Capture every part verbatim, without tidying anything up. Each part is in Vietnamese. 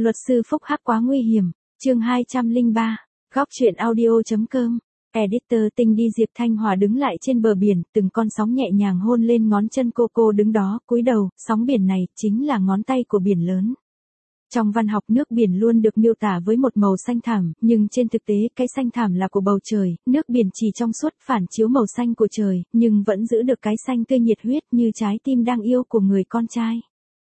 Luật sư phúc hắc quá nguy hiểm. Chương hai trăm lẻ ba. Góc truyện audio.com. Editor Tinh đi. Diệp Thanh Hòa đứng lại trên bờ biển, từng con sóng nhẹ nhàng hôn lên ngón chân cô. Cô đứng đó, cúi đầu, sóng biển này chính là ngón tay của biển lớn. Trong văn học, nước biển luôn được miêu tả với một màu xanh thẳm, nhưng trên thực tế, cái xanh thẳm là của bầu trời, nước biển chỉ trong suốt phản chiếu màu xanh của trời, nhưng vẫn giữ được cái xanh tươi nhiệt huyết như trái tim đang yêu của người con trai.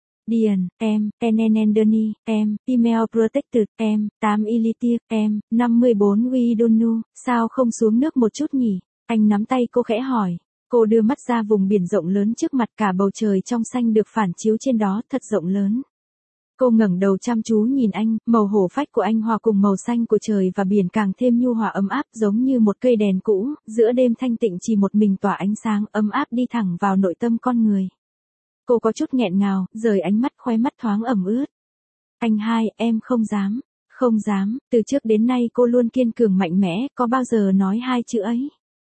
Điền, em, Enenendeni, em, Email Protected, em, tám Ilitia, em, năm mươi bốn We Don't Know, sao không xuống nước một chút nhỉ? Anh nắm tay cô khẽ hỏi. Cô đưa mắt ra vùng biển rộng lớn trước mặt, cả bầu trời trong xanh được phản chiếu trên đó, thật rộng lớn. Cô ngẩng đầu chăm chú nhìn anh, màu hổ phách của anh hòa cùng màu xanh của trời và biển càng thêm nhu hòa ấm áp, giống như một cây đèn cũ, giữa đêm thanh tịnh chỉ một mình tỏa ánh sáng ấm áp đi thẳng vào nội tâm con người. Cô có chút nghẹn ngào, rời ánh mắt, khóe mắt thoáng ẩm ướt. Anh hai, em không dám, không dám, từ trước đến nay cô luôn kiên cường mạnh mẽ, có bao giờ nói hai chữ ấy.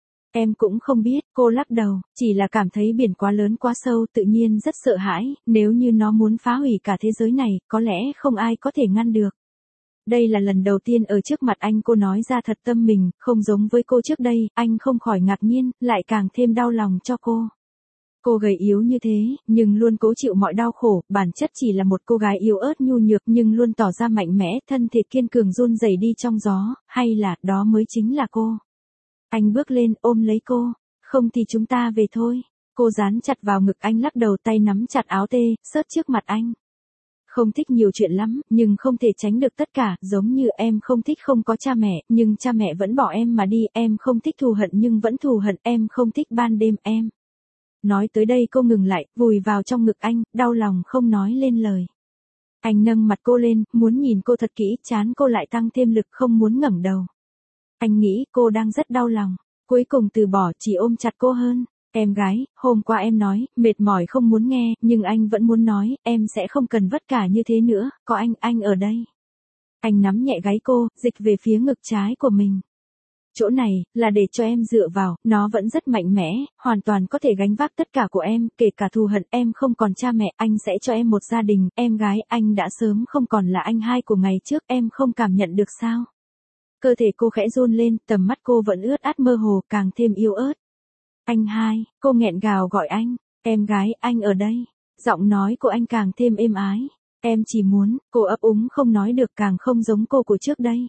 Em cũng không biết, cô lắc đầu, chỉ là cảm thấy biển quá lớn quá sâu, tự nhiên rất sợ hãi, nếu như nó muốn phá hủy cả thế giới này, có lẽ không ai có thể ngăn được. Đây là lần đầu tiên ở trước mặt anh cô nói ra thật tâm mình, không giống với cô trước đây, anh không khỏi ngạc nhiên, lại càng thêm đau lòng cho cô. Cô gầy yếu như thế, nhưng luôn cố chịu mọi đau khổ, bản chất chỉ là một cô gái yếu ớt nhu nhược nhưng luôn tỏ ra mạnh mẽ, thân thể kiên cường run rẩy đi trong gió, hay là, đó mới chính là cô. Anh bước lên, ôm lấy cô, không thì chúng ta về thôi. Cô dán chặt vào ngực anh, lắc đầu, tay nắm chặt áo tê, sớt trước mặt anh. Không thích nhiều chuyện lắm, nhưng không thể tránh được tất cả, giống như em không thích không có cha mẹ, nhưng cha mẹ vẫn bỏ em mà đi, em không thích thù hận nhưng vẫn thù hận, em không thích ban đêm em. Nói tới đây cô ngừng lại, vùi vào trong ngực anh, đau lòng không nói lên lời. Anh nâng mặt cô lên, muốn nhìn cô thật kỹ, trán cô lại tăng thêm lực, không muốn ngẩng đầu. Anh nghĩ cô đang rất đau lòng, cuối cùng từ bỏ, chỉ ôm chặt cô hơn. Em gái, hôm qua em nói, mệt mỏi không muốn nghe, nhưng anh vẫn muốn nói, em sẽ không cần vất vả như thế nữa, có anh, anh ở đây. Anh nắm nhẹ gáy cô, dịch về phía ngực trái của mình. Chỗ này, là để cho em dựa vào, nó vẫn rất mạnh mẽ, hoàn toàn có thể gánh vác tất cả của em, kể cả thù hận, em không còn cha mẹ, anh sẽ cho em một gia đình, em gái, anh đã sớm không còn là anh hai của ngày trước, em không cảm nhận được sao? Cơ thể cô khẽ run lên, tầm mắt cô vẫn ướt át mơ hồ, càng thêm yếu ớt. Anh hai, cô nghẹn gào gọi anh, em gái, anh ở đây. Giọng nói của anh càng thêm êm ái. Em chỉ muốn, cô ấp úng không nói được, càng không giống cô của trước đây.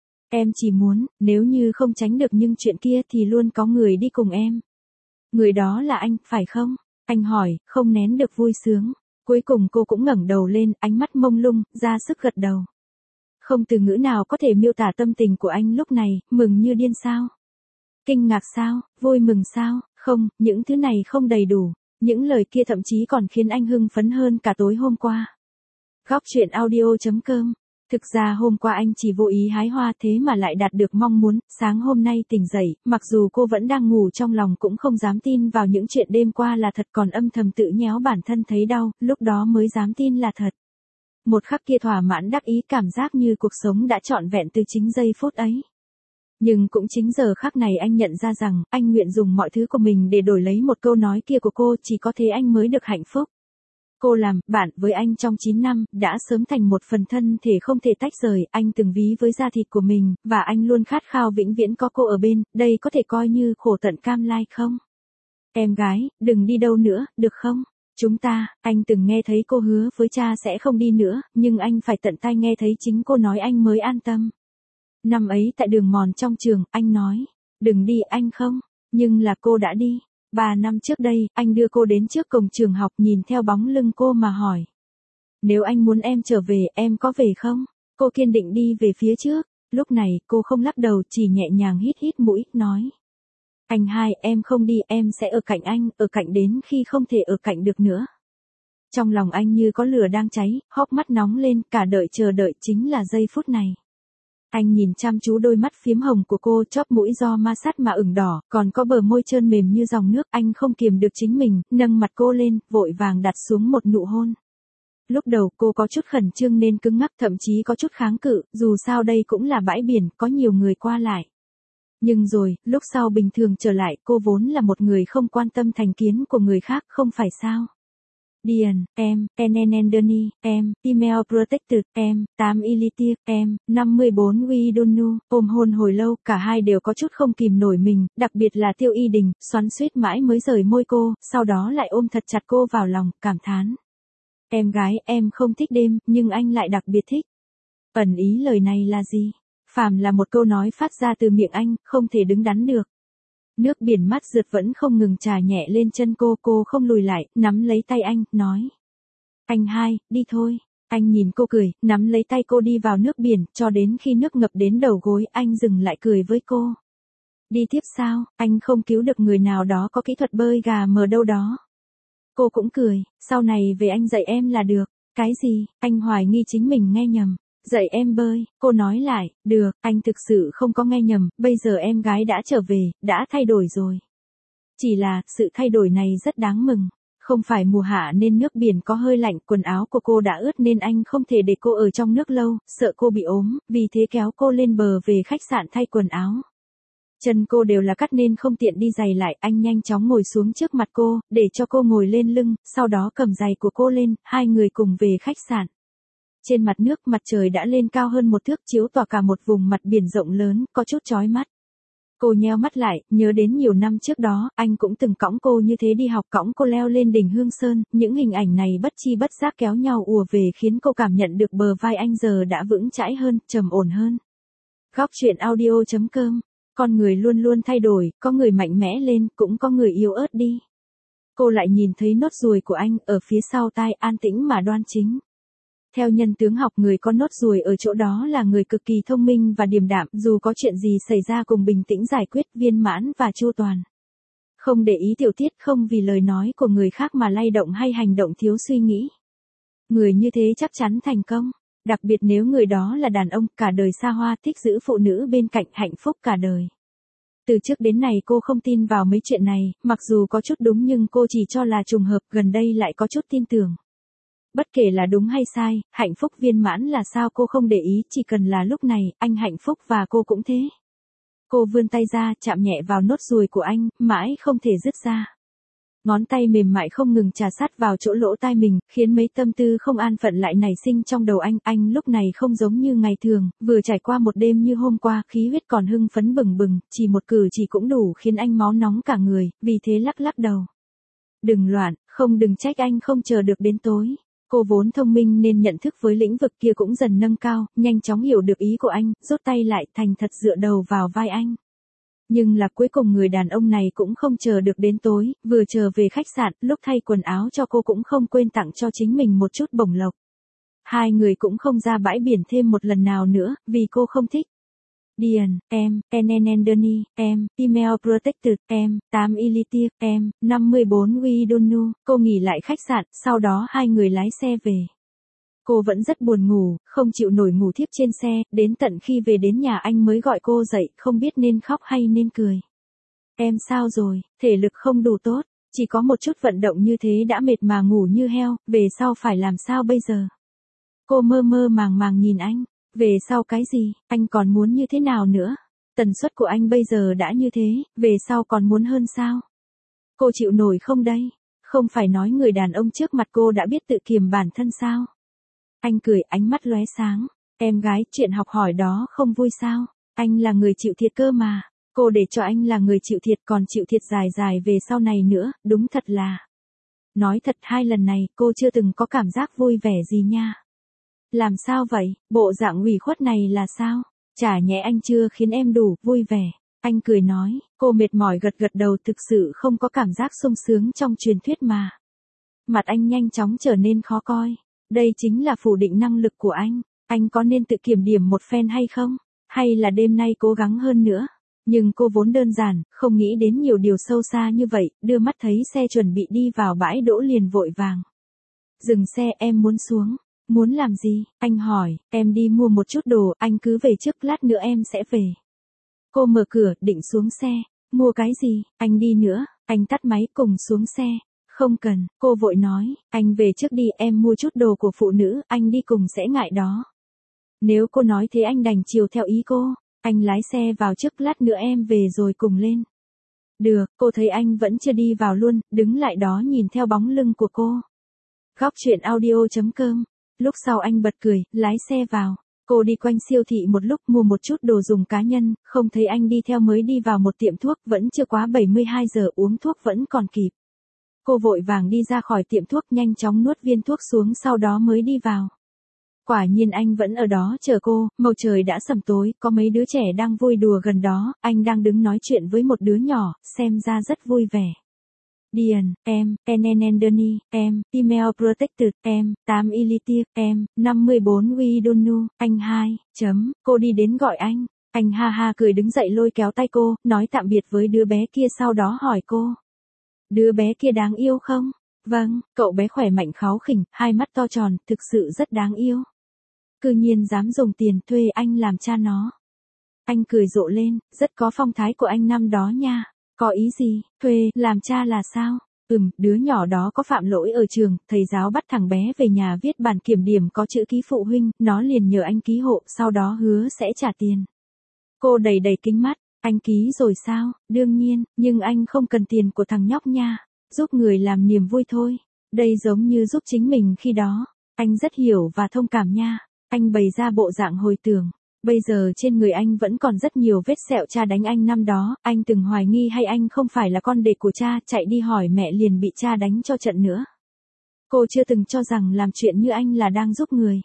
Em chỉ muốn, nếu như không tránh được những chuyện kia thì luôn có người đi cùng em. Người đó là anh, phải không? Anh hỏi, không nén được vui sướng. Cuối cùng cô cũng ngẩng đầu lên, ánh mắt mông lung, ra sức gật đầu. Không từ ngữ nào có thể miêu tả tâm tình của anh lúc này, mừng như điên sao? Kinh ngạc sao? Vui mừng sao? Không, những thứ này không đầy đủ. Những lời kia thậm chí còn khiến anh hưng phấn hơn cả tối hôm qua. Góc truyện audio.com. Thực ra hôm qua anh chỉ vô ý hái hoa, thế mà lại đạt được mong muốn. Sáng hôm nay tỉnh dậy, mặc dù cô vẫn đang ngủ, trong lòng cũng không dám tin vào những chuyện đêm qua là thật, còn âm thầm tự nhéo bản thân thấy đau, lúc đó mới dám tin là thật. Một khắc kia thỏa mãn đắc ý, cảm giác như cuộc sống đã trọn vẹn từ chính giây phút ấy. Nhưng cũng chính giờ khắc này anh nhận ra rằng, anh nguyện dùng mọi thứ của mình để đổi lấy một câu nói kia của cô, chỉ có thế anh mới được hạnh phúc. Cô làm bạn với anh trong chín năm, đã sớm thành một phần thân thể không thể tách rời, anh từng ví với da thịt của mình, và anh luôn khát khao vĩnh viễn có cô ở bên, đây có thể coi như khổ tận cam lai không? Em gái, đừng đi đâu nữa, được không? Chúng ta, anh từng nghe thấy cô hứa với cha sẽ không đi nữa, nhưng anh phải tận tai nghe thấy chính cô nói anh mới an tâm. Năm ấy tại đường mòn trong trường, anh nói, đừng đi anh không, nhưng là cô đã đi. Ba năm trước đây, anh đưa cô đến trước cổng trường học, nhìn theo bóng lưng cô mà hỏi. Nếu anh muốn em trở về, em có về không? Cô kiên định đi về phía trước. Lúc này, cô không lắc đầu, chỉ nhẹ nhàng hít hít mũi, nói. Anh hai, em không đi, em sẽ ở cạnh anh, ở cạnh đến khi không thể ở cạnh được nữa. Trong lòng anh như có lửa đang cháy, hốc mắt nóng lên, cả đợi chờ đợi chính là giây phút này. Anh nhìn chăm chú đôi mắt phiếm hồng của cô, chóp mũi do ma sát mà ửng đỏ, còn có bờ môi trơn mềm như dòng nước, anh không kiềm được chính mình, nâng mặt cô lên, vội vàng đặt xuống một nụ hôn. Lúc đầu cô có chút khẩn trương nên cứng ngắc, thậm chí có chút kháng cự, dù sao đây cũng là bãi biển, có nhiều người qua lại. Nhưng rồi, lúc sau bình thường trở lại, cô vốn là một người không quan tâm thành kiến của người khác, không phải sao? Điền, em, Enenendeni, em, Email Protected, em, tám Ilitia, em, năm mươi bốn Widonu, ôm hôn hồi lâu, cả hai đều có chút không kìm nổi mình, đặc biệt là Tiêu Y Đình, xoắn xuýt mãi mới rời môi cô, sau đó lại ôm thật chặt cô vào lòng, cảm thán. Em gái, em không thích đêm, nhưng anh lại đặc biệt thích. Ẩn ý lời này là gì? Phàm là một câu nói phát ra từ miệng anh, không thể đứng đắn được. Nước biển mắt rượt vẫn không ngừng trà nhẹ lên chân cô, cô không lùi lại, nắm lấy tay anh, nói. Anh hai, đi thôi. Anh nhìn cô cười, nắm lấy tay cô đi vào nước biển, cho đến khi nước ngập đến đầu gối, anh dừng lại cười với cô. Đi tiếp sao, anh không cứu được người nào đó có kỹ thuật bơi gà mờ đâu đó. Cô cũng cười, sau này về anh dạy em là được. Cái gì, anh hoài nghi chính mình nghe nhầm. Dạy em bơi, cô nói lại, được, anh thực sự không có nghe nhầm, bây giờ em gái đã trở về, đã thay đổi rồi. Chỉ là, sự thay đổi này rất đáng mừng. Không phải mùa hạ nên nước biển có hơi lạnh, quần áo của cô đã ướt nên anh không thể để cô ở trong nước lâu, sợ cô bị ốm, vì thế kéo cô lên bờ về khách sạn thay quần áo. Chân cô đều là cắt nên không tiện đi giày lại, anh nhanh chóng ngồi xuống trước mặt cô, để cho cô ngồi lên lưng, sau đó cầm giày của cô lên, hai người cùng về khách sạn. Trên mặt nước mặt trời đã lên cao hơn một thước chiếu tỏa cả một vùng mặt biển rộng lớn, có chút chói mắt. Cô nheo mắt lại, nhớ đến nhiều năm trước đó, anh cũng từng cõng cô như thế đi học, cõng cô leo lên đỉnh Hương Sơn, những hình ảnh này bất chi bất giác kéo nhau ùa về khiến cô cảm nhận được bờ vai anh giờ đã vững chãi hơn, trầm ổn hơn. Góc truyện audio chấm com, con người luôn luôn thay đổi, có người mạnh mẽ lên, cũng có người yếu ớt đi. Cô lại nhìn thấy nốt ruồi của anh, ở phía sau tai, an tĩnh mà đoan chính. Theo nhân tướng học, người có nốt ruồi ở chỗ đó là người cực kỳ thông minh và điềm đạm, dù có chuyện gì xảy ra cùng bình tĩnh giải quyết, viên mãn và chu toàn. Không để ý tiểu tiết, không vì lời nói của người khác mà lay động hay hành động thiếu suy nghĩ. Người như thế chắc chắn thành công, đặc biệt nếu người đó là đàn ông, cả đời xa hoa, thích giữ phụ nữ bên cạnh, hạnh phúc cả đời. Từ trước đến nay cô không tin vào mấy chuyện này, mặc dù có chút đúng nhưng cô chỉ cho là trùng hợp, gần đây lại có chút tin tưởng. Bất kể là đúng hay sai, hạnh phúc viên mãn là sao cô không để ý, chỉ cần là lúc này, anh hạnh phúc và cô cũng thế. Cô vươn tay ra, chạm nhẹ vào nốt ruồi của anh, mãi không thể dứt ra. Ngón tay mềm mại không ngừng chà sát vào chỗ lỗ tai mình, khiến mấy tâm tư không an phận lại nảy sinh trong đầu anh. Anh lúc này không giống như ngày thường, vừa trải qua một đêm như hôm qua, khí huyết còn hưng phấn bừng bừng, chỉ một cử chỉ cũng đủ khiến anh máu nóng cả người, vì thế lắc lắc đầu. Đừng loạn, không đừng trách anh không chờ được đến tối. Cô vốn thông minh nên nhận thức với lĩnh vực kia cũng dần nâng cao, nhanh chóng hiểu được ý của anh, rút tay lại, thành thật dựa đầu vào vai anh. Nhưng là cuối cùng người đàn ông này cũng không chờ được đến tối, vừa trở về khách sạn, lúc thay quần áo cho cô cũng không quên tặng cho chính mình một chút bổng lộc. Hai người cũng không ra bãi biển thêm một lần nào nữa, vì cô không thích. Điền, em, Enenendeni, em, Email Protected, em, tám Ilitia, em, năm mươi bốn Widonu, cô nghỉ lại khách sạn, sau đó hai người lái xe về. Cô vẫn rất buồn ngủ, không chịu nổi ngủ thiếp trên xe, đến tận khi về đến nhà anh mới gọi cô dậy, không biết nên khóc hay nên cười. Em sao rồi, thể lực không đủ tốt, chỉ có một chút vận động như thế đã mệt mà ngủ như heo, về sau phải làm sao bây giờ? Cô mơ mơ màng màng nhìn anh. Về sau cái gì, anh còn muốn như thế nào nữa? Tần suất của anh bây giờ đã như thế, về sau còn muốn hơn sao? Cô chịu nổi không đây? Không phải nói người đàn ông trước mặt cô đã biết tự kiềm bản thân sao? Anh cười, ánh mắt lóe sáng. Em gái, chuyện học hỏi đó không vui sao? Anh là người chịu thiệt cơ mà. Cô để cho anh là người chịu thiệt, còn chịu thiệt dài dài về sau này nữa, đúng thật là. Nói thật, hai lần này, cô chưa từng có cảm giác vui vẻ gì nha. Làm sao vậy, bộ dạng ủy khuất này là sao? Chả nhẽ anh chưa khiến em đủ vui vẻ. Anh cười nói, cô mệt mỏi gật gật đầu, thực sự không có cảm giác sung sướng trong truyền thuyết mà. Mặt anh nhanh chóng trở nên khó coi. Đây chính là phủ định năng lực của anh. Anh có nên tự kiểm điểm một phen hay không? Hay là đêm nay cố gắng hơn nữa? Nhưng cô vốn đơn giản, không nghĩ đến nhiều điều sâu xa như vậy, đưa mắt thấy xe chuẩn bị đi vào bãi đỗ liền vội vàng. Dừng xe, em muốn xuống. Muốn làm gì? Anh hỏi, em đi mua một chút đồ, anh cứ về trước, lát nữa em sẽ về. Cô mở cửa, định xuống xe. Mua cái gì? Anh đi nữa. Anh tắt máy, cùng xuống xe. Không cần, cô vội nói, anh về trước đi, em mua chút đồ của phụ nữ, anh đi cùng sẽ ngại đó. Nếu cô nói thế anh đành chiều theo ý cô. Anh lái xe vào trước, lát nữa em về rồi cùng lên. Được, cô thấy anh vẫn chưa đi vào luôn, đứng lại đó nhìn theo bóng lưng của cô. Góc chuyện audio chấm com. Lúc sau anh bật cười, lái xe vào. Cô đi quanh siêu thị một lúc mua một chút đồ dùng cá nhân, không thấy anh đi theo mới đi vào một tiệm thuốc, vẫn chưa quá bảy mươi hai giờ uống thuốc vẫn còn kịp. Cô vội vàng đi ra khỏi tiệm thuốc, nhanh chóng nuốt viên thuốc xuống, sau đó mới đi vào. Quả nhiên anh vẫn ở đó chờ cô, màu trời đã sầm tối, có mấy đứa trẻ đang vui đùa gần đó, anh đang đứng nói chuyện với một đứa nhỏ, xem ra rất vui vẻ. Điền, em, Enenendeni, em, Email Protected, em, tám Ilitia, em, năm mươi bốn Widonu, anh hai, chấm, cô đi đến gọi anh. Anh ha ha cười đứng dậy lôi kéo tay cô, nói tạm biệt với đứa bé kia, sau đó hỏi cô. Đứa bé kia đáng yêu không? Vâng, cậu bé khỏe mạnh kháu khỉnh, hai mắt to tròn, thực sự rất đáng yêu. Cư nhiên dám dùng tiền thuê anh làm cha nó. Anh cười rộ lên, rất có phong thái của anh năm đó nha. Có ý gì, thuê, làm cha là sao? Ừm, đứa nhỏ đó có phạm lỗi ở trường, thầy giáo bắt thằng bé về nhà viết bản kiểm điểm có chữ ký phụ huynh, nó liền nhờ anh ký hộ, sau đó hứa sẽ trả tiền. Cô đầy đầy kính mắt, anh ký rồi sao? Đương nhiên, nhưng anh không cần tiền của thằng nhóc nha, giúp người làm niềm vui thôi. Đây giống như giúp chính mình khi đó. Anh rất hiểu và thông cảm nha. Anh bày ra bộ dạng hồi tưởng. Bây giờ trên người anh vẫn còn rất nhiều vết sẹo cha đánh anh năm đó, anh từng hoài nghi hay anh không phải là con đẻ của cha, chạy đi hỏi mẹ liền bị cha đánh cho trận nữa. Cô chưa từng cho rằng làm chuyện như anh là đang giúp người.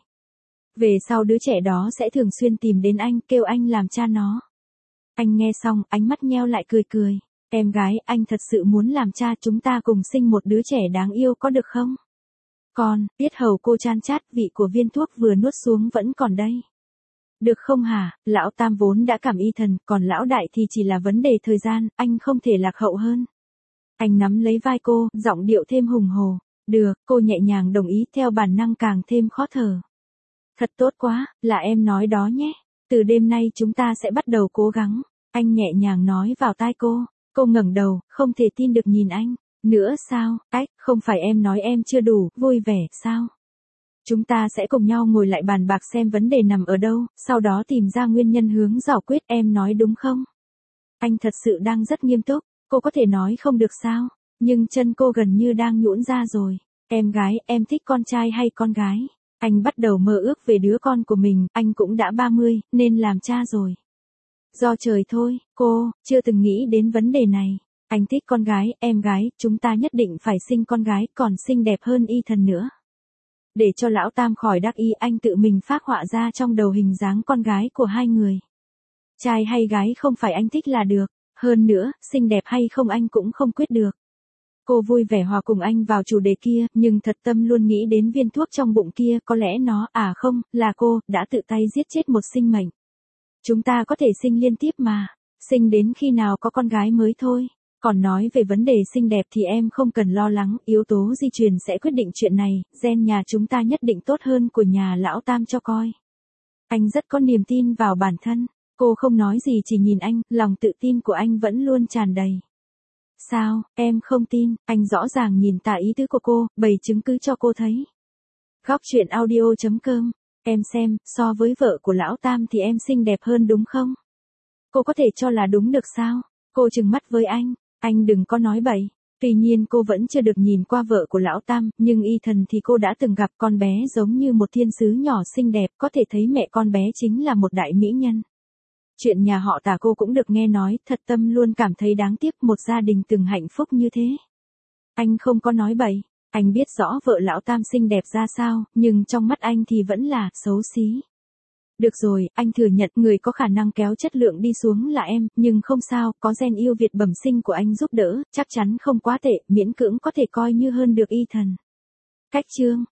Về sau đứa trẻ đó sẽ thường xuyên tìm đến anh, kêu anh làm cha nó. Anh nghe xong, ánh mắt nheo lại cười cười. Em gái, anh thật sự muốn làm cha, chúng ta cùng sinh một đứa trẻ đáng yêu có được không? Còn, tiết hầu cô chan chát, vị của viên thuốc vừa nuốt xuống vẫn còn đây. Được không hả, lão tam vốn đã cảm y thần, còn lão đại thì chỉ là vấn đề thời gian, anh không thể lạc hậu hơn. Anh nắm lấy vai cô, giọng điệu thêm hùng hồ. Được, cô nhẹ nhàng đồng ý, theo bản năng càng thêm khó thở. Thật tốt quá, là em nói đó nhé. Từ đêm nay chúng ta sẽ bắt đầu cố gắng. Anh nhẹ nhàng nói vào tai cô. Cô ngẩng đầu, không thể tin được nhìn anh. Nữa sao, ách, không phải em nói em chưa đủ, vui vẻ, sao? Chúng ta sẽ cùng nhau ngồi lại bàn bạc xem vấn đề nằm ở đâu, sau đó tìm ra nguyên nhân hướng giải quyết, em nói đúng không? Anh thật sự đang rất nghiêm túc, cô có thể nói không được sao, nhưng chân cô gần như đang nhũn ra rồi. Em gái, em thích con trai hay con gái? Anh bắt đầu mơ ước về đứa con của mình, anh cũng đã ba mươi, nên làm cha rồi. Do trời thôi, cô, chưa từng nghĩ đến vấn đề này. Anh thích con gái, em gái, chúng ta nhất định phải sinh con gái, còn xinh đẹp hơn y thần nữa. Để cho lão tam khỏi đắc ý, anh tự mình phác họa ra trong đầu hình dáng con gái của hai người. Trai hay gái không phải anh thích là được, hơn nữa, xinh đẹp hay không anh cũng không quyết được. Cô vui vẻ hòa cùng anh vào chủ đề kia, nhưng thật tâm luôn nghĩ đến viên thuốc trong bụng kia, có lẽ nó, à không, là cô, đã tự tay giết chết một sinh mệnh. Chúng ta có thể sinh liên tiếp mà, sinh đến khi nào có con gái mới thôi. Còn nói về vấn đề xinh đẹp thì em không cần lo lắng, yếu tố di truyền sẽ quyết định chuyện này, gen nhà chúng ta nhất định tốt hơn của nhà lão tam cho coi. Anh rất có niềm tin vào bản thân, cô không nói gì chỉ nhìn anh, lòng tự tin của anh vẫn luôn tràn đầy. Sao, em không tin, anh rõ ràng nhìn tả ý tứ của cô, bày chứng cứ cho cô thấy. Góc chuyện audio chấm com, em xem, so với vợ của lão tam thì em xinh đẹp hơn đúng không? Cô có thể cho là đúng được sao? Cô trừng mắt với anh. Anh đừng có nói bậy. Tuy nhiên cô vẫn chưa được nhìn qua vợ của lão tam, nhưng y thần thì cô đã từng gặp, con bé giống như một thiên sứ nhỏ xinh đẹp, có thể thấy mẹ con bé chính là một đại mỹ nhân. Chuyện nhà họ Tả cô cũng được nghe nói, thật tâm luôn cảm thấy đáng tiếc một gia đình từng hạnh phúc như thế. Anh không có nói bậy, anh biết rõ vợ lão tam xinh đẹp ra sao, nhưng trong mắt anh thì vẫn là xấu xí. Được rồi, anh thừa nhận người có khả năng kéo chất lượng đi xuống là em, nhưng không sao, có gen yêu Việt bẩm sinh của anh giúp đỡ, chắc chắn không quá tệ, miễn cưỡng có thể coi như hơn được y thần. Cách chương